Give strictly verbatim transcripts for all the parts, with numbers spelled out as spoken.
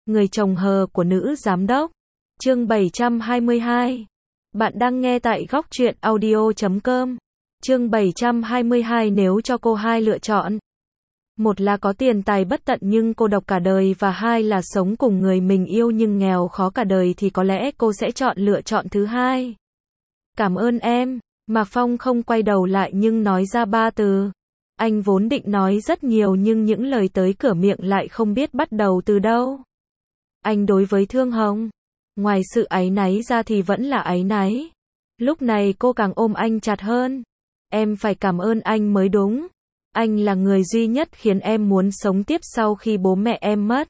Người chồng hờ của nữ giám đốc. Chương bảy trăm hai mươi hai. Bạn đang nghe tại góc truyện audio chấm com. Chương bảy trăm hai mươi hai. Nếu cho cô hai lựa chọn. Một là có tiền tài bất tận nhưng cô độc cả đời, và hai là sống cùng người mình yêu nhưng nghèo khó cả đời, thì có lẽ cô sẽ chọn lựa chọn thứ hai. Cảm ơn em. Mạc Phong không quay đầu lại nhưng nói ra ba từ. Anh vốn định nói rất nhiều nhưng những lời tới cửa miệng lại không biết bắt đầu từ đâu. Anh đối với Thương Hồng, ngoài sự áy náy ra thì vẫn là áy náy. Lúc này cô càng ôm anh chặt hơn. Em phải cảm ơn anh mới đúng. Anh là người duy nhất khiến em muốn sống tiếp sau khi bố mẹ em mất.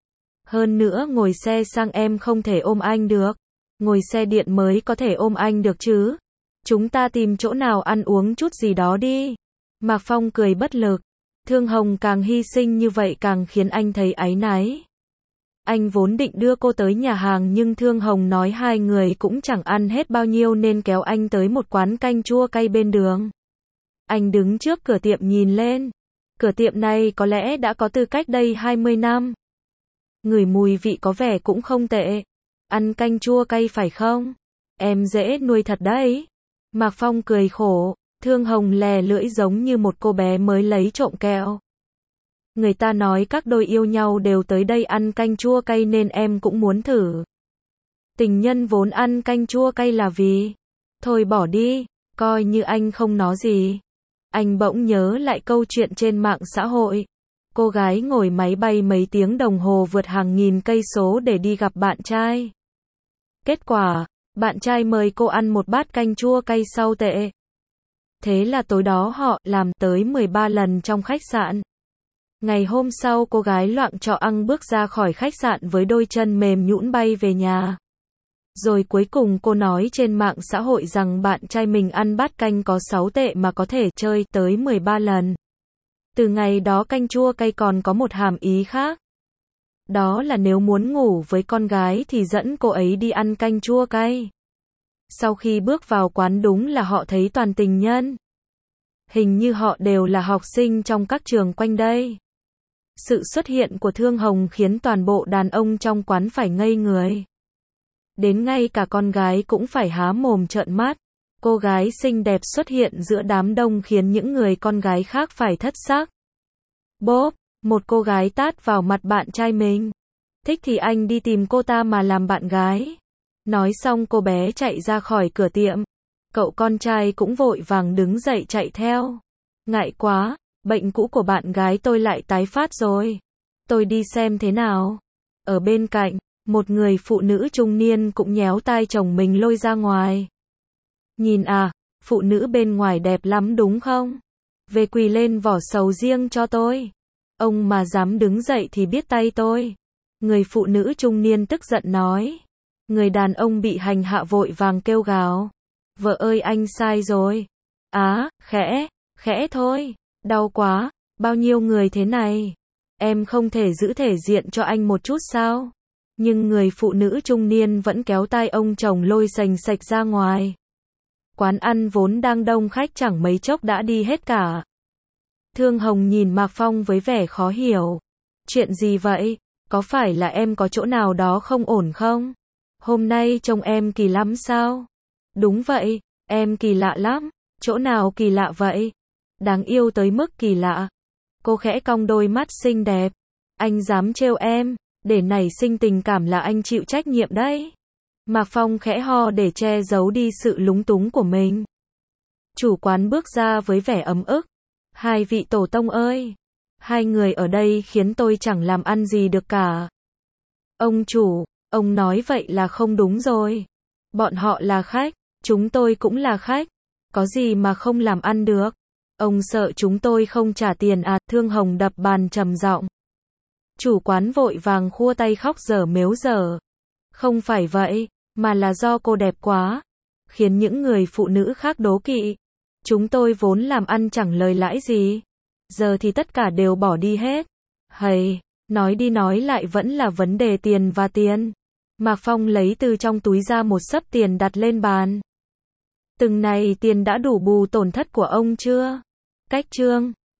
Hơn nữa ngồi xe sang em không thể ôm anh được. Ngồi xe điện mới có thể ôm anh được chứ. Chúng ta tìm chỗ nào ăn uống chút gì đó đi. Mạc Phong cười bất lực. Thương Hồng càng hy sinh như vậy càng khiến anh thấy áy náy. Anh vốn định đưa cô tới nhà hàng nhưng Thương Hồng nói hai người cũng chẳng ăn hết bao nhiêu nên kéo anh tới một quán canh chua cay bên đường. Anh đứng trước cửa tiệm nhìn lên. Cửa tiệm này có lẽ đã có từ cách đây hai mươi năm. Ngửi mùi vị có vẻ cũng không tệ. Ăn canh chua cay phải không? Em dễ nuôi thật đấy. Mạc Phong cười khổ. Thương Hồng lè lưỡi giống như một cô bé mới lấy trộm kẹo. Người ta nói các đôi yêu nhau đều tới đây ăn canh chua cay nên em cũng muốn thử. Tình nhân vốn ăn canh chua cay là vì... Thôi bỏ đi, coi như anh không nói gì. Anh bỗng nhớ lại câu chuyện trên mạng xã hội. Cô gái ngồi máy bay mấy tiếng đồng hồ vượt hàng nghìn cây số để đi gặp bạn trai. Kết quả, bạn trai mời cô ăn một bát canh chua cay sau tệ. Thế là tối đó họ làm tới mười ba lần trong khách sạn. Ngày hôm sau cô gái loạng choạng ăn bước ra khỏi khách sạn với đôi chân mềm nhũn bay về nhà. Rồi cuối cùng cô nói trên mạng xã hội rằng bạn trai mình ăn bát canh có sáu tệ mà có thể chơi tới mười ba lần. Từ ngày đó canh chua cay còn có một hàm ý khác. Đó là nếu muốn ngủ với con gái thì dẫn cô ấy đi ăn canh chua cay. Sau khi bước vào quán đúng là họ thấy toàn tình nhân. Hình như họ đều là học sinh trong các trường quanh đây. Sự xuất hiện của Thương Hồng khiến toàn bộ đàn ông trong quán phải ngây người. Đến ngay cả con gái cũng phải há mồm trợn mắt. Cô gái xinh đẹp xuất hiện giữa đám đông khiến những người con gái khác phải thất sắc. Bốp, một cô gái tát vào mặt bạn trai mình. Thích thì anh đi tìm cô ta mà làm bạn gái. Nói xong cô bé chạy ra khỏi cửa tiệm. Cậu con trai cũng vội vàng đứng dậy chạy theo. Ngại quá, bệnh cũ của bạn gái tôi lại tái phát rồi. Tôi đi xem thế nào. Ở bên cạnh, một người phụ nữ trung niên cũng nhéo tai chồng mình lôi ra ngoài. Nhìn à, phụ nữ bên ngoài đẹp lắm đúng không? Về quỳ lên vỏ sầu riêng cho tôi. Ông mà dám đứng dậy thì biết tay tôi. Người phụ nữ trung niên tức giận nói. Người đàn ông bị hành hạ vội vàng kêu gào. Vợ ơi anh sai rồi. Á, khẽ, khẽ thôi. Đau quá, bao nhiêu người thế này. Em không thể giữ thể diện cho anh một chút sao? Nhưng người phụ nữ trung niên vẫn kéo tay ông chồng lôi sành sạch ra ngoài. Quán ăn vốn đang đông khách chẳng mấy chốc đã đi hết cả. Thương Hồng nhìn Mạc Phong với vẻ khó hiểu. Chuyện gì vậy? Có phải là em có chỗ nào đó không ổn không? Hôm nay trông em kỳ lắm sao? Đúng vậy, em kỳ lạ lắm. Chỗ nào kỳ lạ vậy? Đáng yêu tới mức kỳ lạ. Cô khẽ cong đôi mắt xinh đẹp. Anh dám trêu em, để nảy sinh tình cảm là anh chịu trách nhiệm đấy. Mạc Phong khẽ ho để che giấu đi sự lúng túng của mình. Chủ quán bước ra với vẻ ấm ức. Hai vị tổ tông ơi! Hai người ở đây khiến tôi chẳng làm ăn gì được cả. Ông chủ, ông nói vậy là không đúng rồi. Bọn họ là khách, chúng tôi cũng là khách. Có gì mà không làm ăn được? Ông sợ chúng tôi không trả tiền à? Thương Hồng đập bàn trầm giọng. Chủ quán vội vàng khua tay khóc dở mếu dở. Không phải vậy, mà là do cô đẹp quá, khiến những người phụ nữ khác đố kỵ. Chúng tôi vốn làm ăn chẳng lời lãi gì. Giờ thì tất cả đều bỏ đi hết. Hầy, nói đi nói lại vẫn là vấn đề tiền và tiền. Mạc Phong lấy từ trong túi ra một xấp tiền đặt lên bàn. Từng này tiền đã đủ bù tổn thất của ông chưa? Cách chương